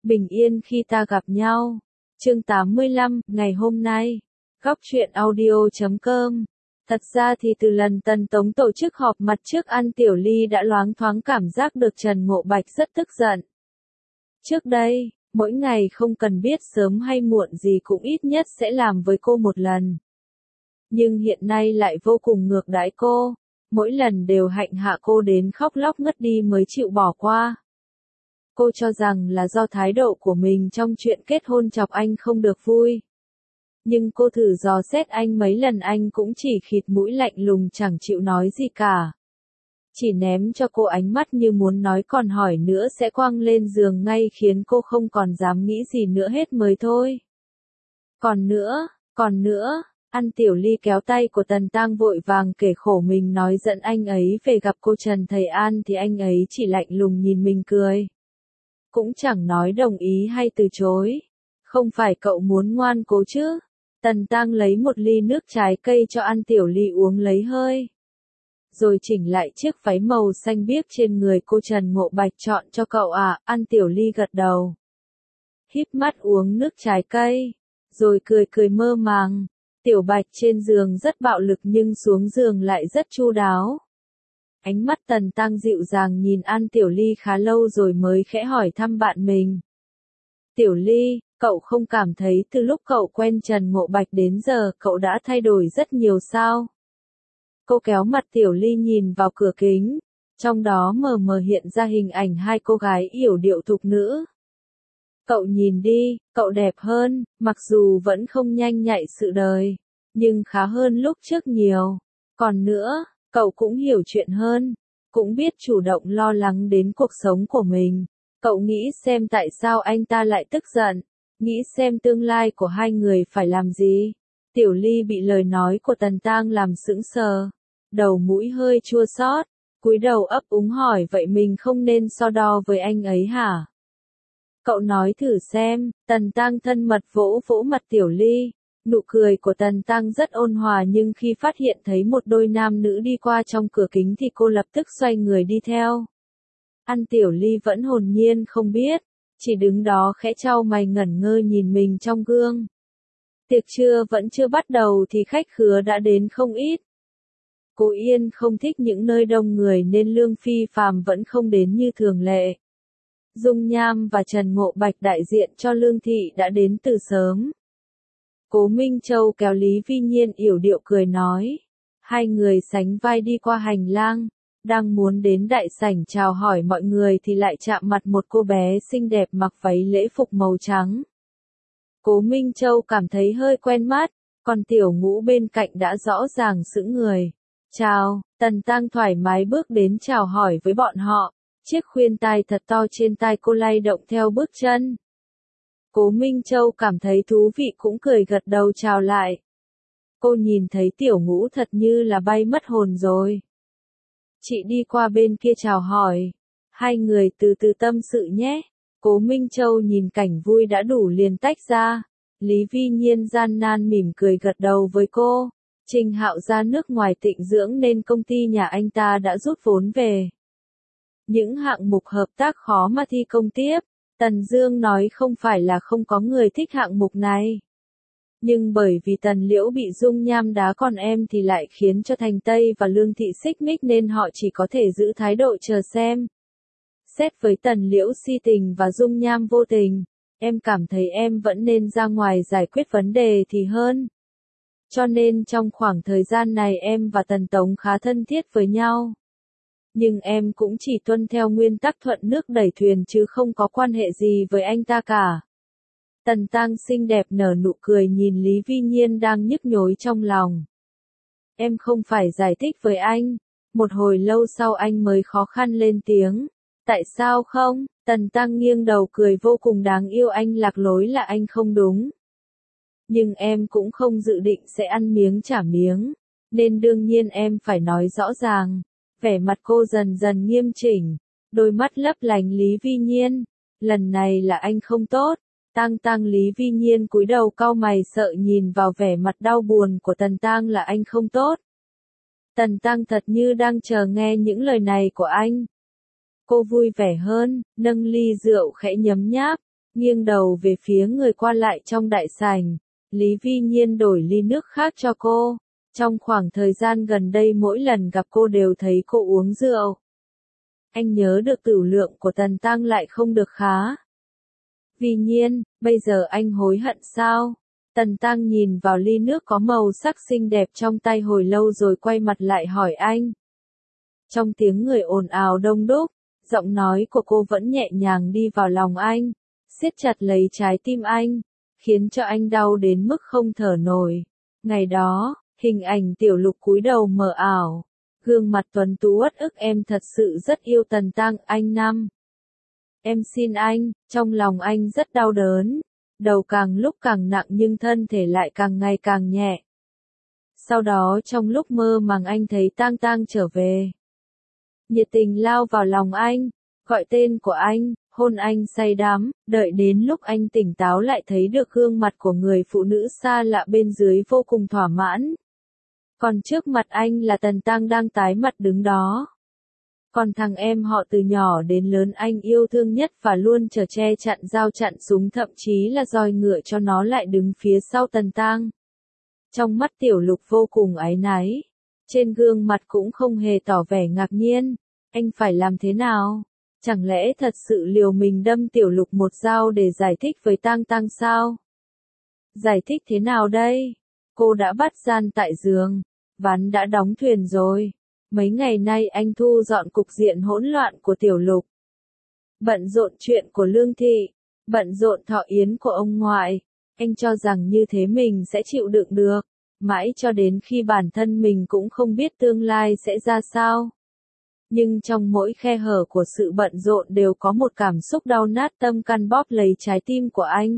Bình yên khi ta gặp nhau. Chương 85, ngày hôm nay. Góc truyện audio.com. Thật ra thì từ lần Tần Tống tổ chức họp mặt trước An Tiểu Ly đã loáng thoáng cảm giác được Trần Ngộ Bạch rất tức giận. Trước đây, mỗi ngày không cần biết sớm hay muộn gì cũng ít nhất sẽ làm với cô một lần. Nhưng hiện nay lại vô cùng ngược đãi cô, mỗi lần đều hạnh hạ cô đến khóc lóc ngất đi mới chịu bỏ qua. Cô cho rằng là do thái độ của mình trong chuyện kết hôn chọc anh không được vui. Nhưng cô thử dò xét anh mấy lần anh cũng chỉ khịt mũi lạnh lùng chẳng chịu nói gì cả. Chỉ ném cho cô ánh mắt như muốn nói còn hỏi nữa sẽ quăng lên giường ngay khiến cô không còn dám nghĩ gì nữa hết mới thôi. Còn nữa, An Tiểu Ly kéo tay của Tần Tăng vội vàng kể khổ mình nói dẫn anh ấy về gặp cô Trần Thầy An thì anh ấy chỉ lạnh lùng nhìn mình cười. Cũng chẳng nói đồng ý hay từ chối. Không phải cậu muốn ngoan cố chứ? Tần Tăng lấy một ly nước trái cây cho An Tiểu Ly uống lấy hơi. Rồi chỉnh lại chiếc váy màu xanh biếc trên người cô Trần Ngộ Bạch chọn cho cậu à, An Tiểu Ly gật đầu. Híp mắt uống nước trái cây, rồi cười mơ màng. Tiểu Bạch trên giường rất bạo lực nhưng xuống giường lại rất chu đáo. Ánh mắt Tần Tăng dịu dàng nhìn An Tiểu Ly khá lâu rồi mới khẽ hỏi thăm bạn mình. Tiểu Ly, cậu không cảm thấy từ lúc cậu quen Trần Ngộ Bạch đến giờ cậu đã thay đổi rất nhiều sao? Cô kéo mặt Tiểu Ly nhìn vào cửa kính, trong đó mờ mờ hiện ra hình ảnh hai cô gái yểu điệu thục nữ. Cậu nhìn đi, cậu đẹp hơn, mặc dù vẫn không nhanh nhạy sự đời, nhưng khá hơn lúc trước nhiều. Còn nữa, cậu cũng hiểu chuyện hơn, cũng biết chủ động lo lắng đến cuộc sống của mình. Cậu nghĩ xem tại sao anh ta lại tức giận, nghĩ xem tương lai của hai người phải làm gì. Tiểu Ly bị lời nói của Tần Tăng làm sững sờ, đầu mũi hơi chua xót, cúi đầu ấp úng hỏi vậy mình không nên so đo với anh ấy hả? Cậu nói thử xem, Tần Tăng thân mật vỗ vỗ mặt Tiểu Ly. Nụ cười của Tần Tăng rất ôn hòa nhưng khi phát hiện thấy một đôi nam nữ đi qua trong cửa kính thì cô lập tức xoay người đi theo. An Tiểu Ly vẫn hồn nhiên không biết, chỉ đứng đó khẽ chau mày ngẩn ngơ nhìn mình trong gương. Tiệc trưa vẫn chưa bắt đầu thì khách khứa đã đến không ít. Cô Yên không thích những nơi đông người nên Lương Phi Phàm vẫn không đến như thường lệ. Dung Nham và Trần Ngộ Bạch đại diện cho Lương Thị đã đến từ sớm. Cố Minh Châu kéo Lý Vi Nhiên yểu điệu cười nói. Hai người sánh vai đi qua hành lang, đang muốn đến đại sảnh chào hỏi mọi người thì lại chạm mặt một cô bé xinh đẹp mặc váy lễ phục màu trắng. Cố Minh Châu cảm thấy hơi quen mắt, còn Tiểu Ngũ bên cạnh đã rõ ràng sững người. Chào, Tần Tăng thoải mái bước đến chào hỏi với bọn họ, chiếc khuyên tai thật to trên tai cô lay động theo bước chân. Cố Minh Châu cảm thấy thú vị cũng cười gật đầu chào lại. Cô nhìn thấy Tiểu Ngũ thật như là bay mất hồn rồi. Chị đi qua bên kia chào hỏi. Hai người từ từ tâm sự nhé. Cố Minh Châu nhìn cảnh vui đã đủ liền tách ra. Lý Vi Nhiên gian nan mỉm cười gật đầu với cô. Trình Hạo ra nước ngoài tịnh dưỡng nên công ty nhà anh ta đã rút vốn về. Những hạng mục hợp tác khó mà thi công tiếp. Tần Dương nói không phải là không có người thích hạng mục này. Nhưng bởi vì Tần Liễu bị Dung Nham đá còn em thì lại khiến cho Thành Tây và Lương Thị xích mích nên họ chỉ có thể giữ thái độ chờ xem. Xét với Tần Liễu si tình và Dung Nham vô tình, em cảm thấy em vẫn nên ra ngoài giải quyết vấn đề thì hơn. Cho nên trong khoảng thời gian này em và Tần Tống khá thân thiết với nhau. Nhưng em cũng chỉ tuân theo nguyên tắc thuận nước đẩy thuyền chứ không có quan hệ gì với anh ta cả. Tần Tăng xinh đẹp nở nụ cười nhìn Lý Vi Nhiên đang nhức nhối trong lòng. Em không phải giải thích với anh. Một hồi lâu sau anh mới khó khăn lên tiếng. Tại sao không? Tần Tăng nghiêng đầu cười vô cùng đáng yêu anh lạc lối là anh không đúng. Nhưng em cũng không dự định sẽ ăn miếng trả miếng. Nên đương nhiên em phải nói rõ ràng. Vẻ mặt cô dần dần nghiêm chỉnh. Đôi mắt lấp lánh Lý Vi Nhiên. Lần này là anh không tốt. Tăng Lý Vi Nhiên cúi đầu cau mày sợ nhìn vào vẻ mặt đau buồn của Tần Tăng là anh không tốt. Tần Tăng thật như đang chờ nghe những lời này của anh. Cô vui vẻ hơn, nâng ly rượu khẽ nhấm nháp, nghiêng đầu về phía người qua lại trong đại sảnh. Lý Vi Nhiên đổi ly nước khác cho cô. Trong khoảng thời gian gần đây mỗi lần gặp cô đều thấy cô uống rượu. Anh nhớ được tửu lượng của Tần Tăng lại không được khá. Vi Nhiên, bây giờ anh hối hận sao? Tần Tăng nhìn vào ly nước có màu sắc xinh đẹp trong tay hồi lâu rồi quay mặt lại hỏi anh. Trong tiếng người ồn ào đông đúc, giọng nói của cô vẫn nhẹ nhàng đi vào lòng anh, siết chặt lấy trái tim anh, khiến cho anh đau đến mức không thở nổi. Ngày đó, hình ảnh Tiểu Lục cúi đầu mờ ảo, gương mặt tuấn tú uất ức em thật sự rất yêu Tần Tăng, anh Năm. Em xin anh, trong lòng anh rất đau đớn, đầu càng lúc càng nặng nhưng thân thể lại càng ngày càng nhẹ. Sau đó trong lúc mơ màng anh thấy Tang Tang trở về. Nhiệt tình lao vào lòng anh, gọi tên của anh, hôn anh say đắm, đợi đến lúc anh tỉnh táo lại thấy được gương mặt của người phụ nữ xa lạ bên dưới vô cùng thỏa mãn. Còn trước mặt anh là Tần Tăng đang tái mặt đứng đó. Còn thằng em họ từ nhỏ đến lớn anh yêu thương nhất và luôn chở che chặn dao chặn súng thậm chí là roi ngựa cho nó lại đứng phía sau Tần Tăng. Trong mắt Tiểu Lục vô cùng áy náy. Trên gương mặt cũng không hề tỏ vẻ ngạc nhiên. Anh phải làm thế nào? Chẳng lẽ thật sự liều mình đâm Tiểu Lục một dao để giải thích với Tang Tăng sao? Giải thích thế nào đây? Cô đã bắt gian tại giường. Ván đã đóng thuyền rồi. Mấy ngày nay anh thu dọn cục diện hỗn loạn của Tiểu Lục. Bận rộn chuyện của Lương Thị. Bận rộn thọ yến của ông ngoại. Anh cho rằng như thế mình sẽ chịu đựng được. Mãi cho đến khi bản thân mình cũng không biết tương lai sẽ ra sao. Nhưng trong mỗi khe hở của sự bận rộn đều có một cảm xúc đau nát tâm can bóp lấy trái tim của anh.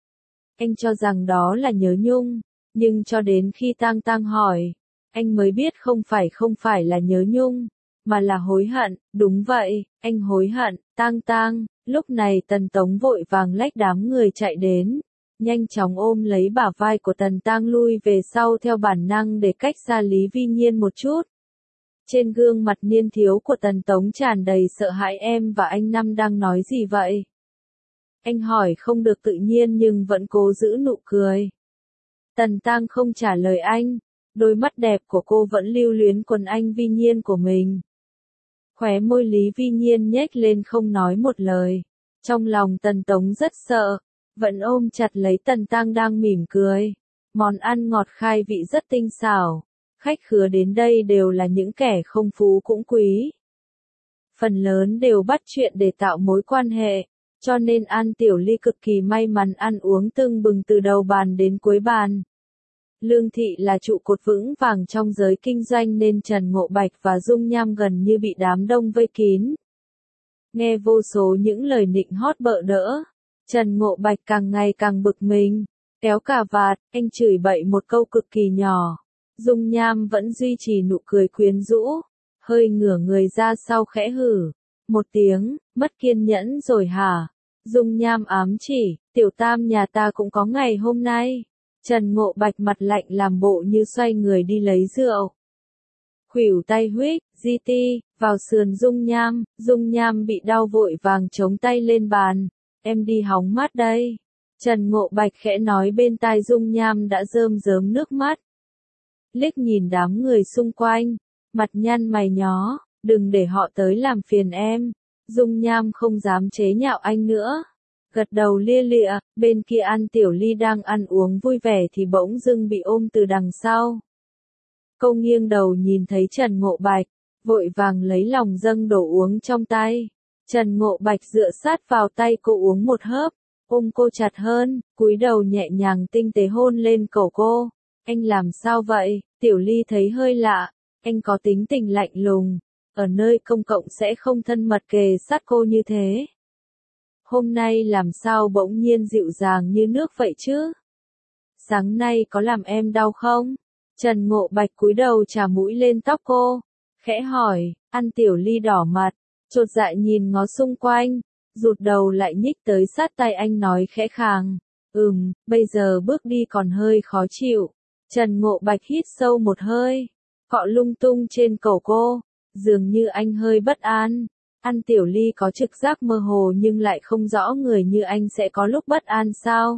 Anh cho rằng đó là nhớ nhung, nhưng cho đến khi Tang Tăng hỏi, anh mới biết không phải là nhớ nhung, mà là hối hận. Đúng vậy, anh hối hận. Tang Tăng. Lúc này Tần Tống vội vàng lách đám người chạy đến, nhanh chóng ôm lấy bả vai của Tần Tăng lui về sau theo bản năng để cách xa Lý Vi Nhiên một chút. Trên gương mặt niên thiếu của Tần Tống tràn đầy sợ hãi. Em và anh Năm đang nói gì vậy? Anh hỏi không được tự nhiên nhưng vẫn cố giữ nụ cười. Tần Tăng không trả lời anh, đôi mắt đẹp của cô vẫn lưu luyến quần anh Vi Nhiên của mình. Khóe môi Lý Vi Nhiên nhếch lên không nói một lời. Trong lòng Tần Tống rất sợ, vẫn ôm chặt lấy Tần Tăng đang mỉm cười. Món ăn ngọt khai vị rất tinh xảo. Khách khứa đến đây đều là những kẻ không phú cũng quý. Phần lớn đều bắt chuyện để tạo mối quan hệ, cho nên An Tiểu Ly cực kỳ may mắn ăn uống tưng bừng từ đầu bàn đến cuối bàn. Lương Thị là trụ cột vững vàng trong giới kinh doanh nên Trần Ngộ Bạch và Dung Nham gần như bị đám đông vây kín. Nghe vô số những lời nịnh hót bợ đỡ, Trần Ngộ Bạch càng ngày càng bực mình, kéo cà vạt, anh chửi bậy một câu cực kỳ nhỏ. Dung Nham vẫn duy trì nụ cười quyến rũ, hơi ngửa người ra sau khẽ hử một tiếng, mất kiên nhẫn rồi hả? Dung Nham ám chỉ, Tiểu Tam nhà ta cũng có ngày hôm nay. Trần Ngộ Bạch mặt lạnh làm bộ như xoay người đi lấy rượu. Khuỷu tay huých, vào sườn Dung Nham bị đau vội vàng chống tay lên bàn. Em đi hóng mát đây. Trần Ngộ Bạch khẽ nói bên tai Dung Nham đã rơm rớm nước mắt. Liếc nhìn đám người xung quanh, mặt nhăn mày nhó, đừng để họ tới làm phiền em. Dung Nham không dám chế nhạo anh nữa. Gật đầu lia lịa, bên kia An Tiểu Ly đang ăn uống vui vẻ thì bỗng dưng bị ôm từ đằng sau. Cô nghiêng đầu nhìn thấy Trần Ngộ Bạch, vội vàng lấy lòng dâng đồ uống trong tay. Trần Ngộ Bạch dựa sát vào tay cô uống một hớp, ôm cô chặt hơn, cúi đầu nhẹ nhàng tinh tế hôn lên cổ cô. Anh làm sao vậy? Tiểu Ly thấy hơi lạ, anh có tính tình lạnh lùng, ở nơi công cộng sẽ không thân mật kề sát cô như thế. Hôm nay làm sao bỗng nhiên dịu dàng như nước vậy chứ? Sáng nay có làm em đau không? Trần Ngộ Bạch cúi đầu chà mũi lên tóc cô, khẽ hỏi. An Tiểu Ly đỏ mặt, chột dạ nhìn ngó xung quanh, rụt đầu lại nhích tới sát tay anh nói khẽ khàng. Bây giờ bước đi còn hơi khó chịu. Trần Ngộ Bạch hít sâu một hơi, cọ lung tung trên cổ cô, dường như anh hơi bất an. An Tiểu Ly có trực giác mơ hồ nhưng lại không rõ người như anh sẽ có lúc bất an sao.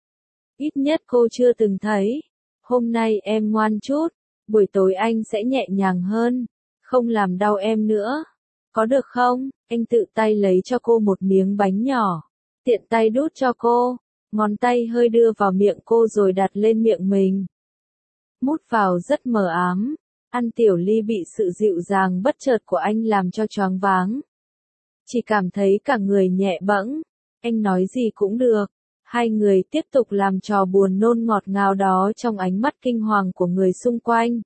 Ít nhất cô chưa từng thấy. Hôm nay em ngoan chút, buổi tối anh sẽ nhẹ nhàng hơn, không làm đau em nữa. Có được không? Anh tự tay lấy cho cô một miếng bánh nhỏ, tiện tay đút cho cô, ngón tay hơi đưa vào miệng cô rồi đặt lên miệng mình. Mút vào rất mờ ám, An Tiểu Ly bị sự dịu dàng bất chợt của anh làm cho choáng váng. Chỉ cảm thấy cả người nhẹ bẫng, anh nói gì cũng được. Hai người tiếp tục làm trò buồn nôn ngọt ngào đó trong ánh mắt kinh hoàng của người xung quanh.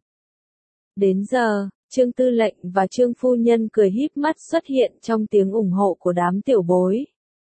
Đến giờ, Trương Tư lệnh và Trương phu nhân cười híp mắt xuất hiện trong tiếng ủng hộ của đám tiểu bối.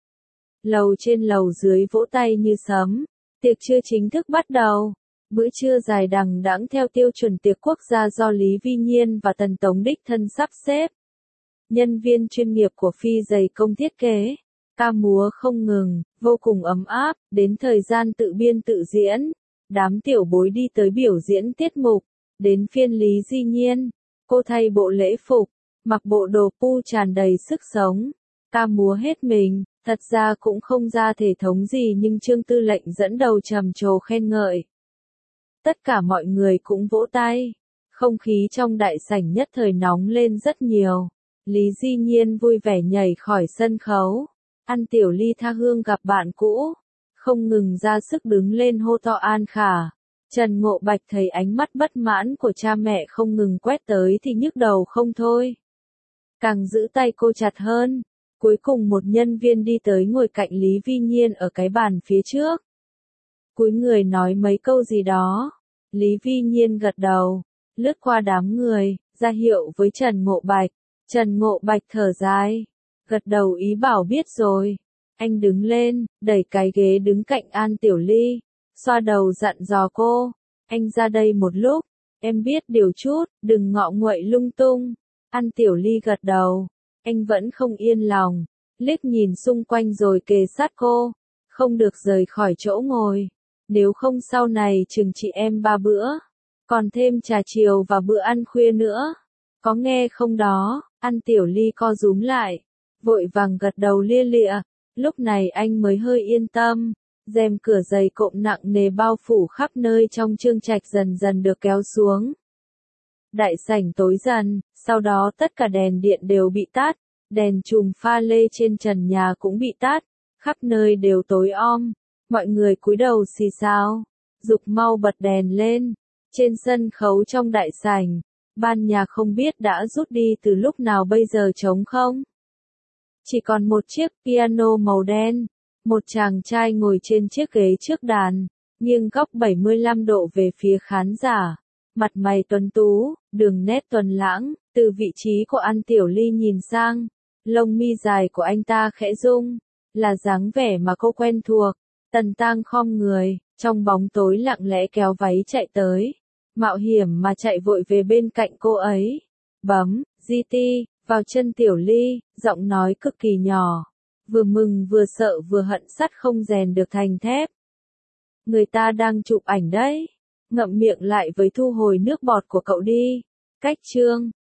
Lầu trên lầu dưới vỗ tay như sấm, tiệc trưa chính thức bắt đầu. Bữa trưa dài đằng đẵng theo tiêu chuẩn tiệc quốc gia do Lý Vi Nhiên và Tần Tống đích thân sắp xếp. Nhân viên chuyên nghiệp của Phi dày công thiết kế, ca múa không ngừng, vô cùng ấm áp, đến thời gian tự biên tự diễn. Đám tiểu bối đi tới biểu diễn tiết mục, đến phiên Lý Di Nhiên. Cô thay bộ lễ phục, mặc bộ đồ pu tràn đầy sức sống, ca múa hết mình, thật ra cũng không ra thể thống gì nhưng Trương Tư lệnh dẫn đầu trầm trồ khen ngợi. Tất cả mọi người cũng vỗ tay, không khí trong đại sảnh nhất thời nóng lên rất nhiều. Lý Di Nhiên vui vẻ nhảy khỏi sân khấu. An Tiểu Ly tha hương gặp bạn cũ, không ngừng ra sức đứng lên hô to An Khả. Trần Ngộ Bạch thấy ánh mắt bất mãn của cha mẹ không ngừng quét tới thì nhức đầu không thôi. Càng giữ tay cô chặt hơn. Cuối cùng một nhân viên đi tới ngồi cạnh Lý Vi Nhiên ở cái bàn phía trước. Cúi người nói mấy câu gì đó. Lý Vi Nhiên gật đầu, lướt qua đám người, ra hiệu với Trần Ngộ Bạch. Trần Ngộ Bạch thở dài, gật đầu ý bảo biết rồi. Anh đứng lên, đẩy cái ghế đứng cạnh An Tiểu Ly, xoa đầu dặn dò cô. Anh ra đây một lúc, em biết điều chút, đừng ngọ nguậy lung tung. An Tiểu Ly gật đầu, anh vẫn không yên lòng, liếc nhìn xung quanh rồi kề sát cô. Không được rời khỏi chỗ ngồi, nếu không sau này chừng chị em 3 bữa, còn thêm trà chiều và bữa ăn khuya nữa. Có nghe không đó? An Tiểu Ly co rúm lại, vội vàng gật đầu lia lịa. Lúc này anh mới hơi yên tâm. Rèm cửa dày cộm nặng nề bao phủ khắp nơi trong trương trạch dần dần được kéo xuống. Đại sảnh tối dần, sau đó tất cả đèn điện đều bị tắt, đèn chùm pha lê trên trần nhà cũng bị tắt, khắp nơi đều tối om. Mọi người cúi đầu xì xào, giục mau bật đèn lên. Trên sân khấu trong đại sảnh, ban nhạc không biết đã rút đi từ lúc nào bây giờ trống không. Chỉ còn một chiếc piano màu đen, một chàng trai ngồi trên chiếc ghế trước đàn, nghiêng góc 75 độ về phía khán giả. Mặt mày tuấn tú, đường nét tuấn lãng, từ vị trí của An Tiểu Ly nhìn sang, lông mi dài của anh ta khẽ rung, là dáng vẻ mà cô quen thuộc. Tần Tang khom người, trong bóng tối lặng lẽ kéo váy chạy tới, mạo hiểm mà chạy vội về bên cạnh cô ấy. Bấm, GT, vào chân Tiểu Ly, giọng nói cực kỳ nhỏ, vừa mừng vừa sợ vừa hận sắt không rèn được thành thép. Người ta đang chụp ảnh đấy, ngậm miệng lại với thu hồi nước bọt của cậu đi. Cách chương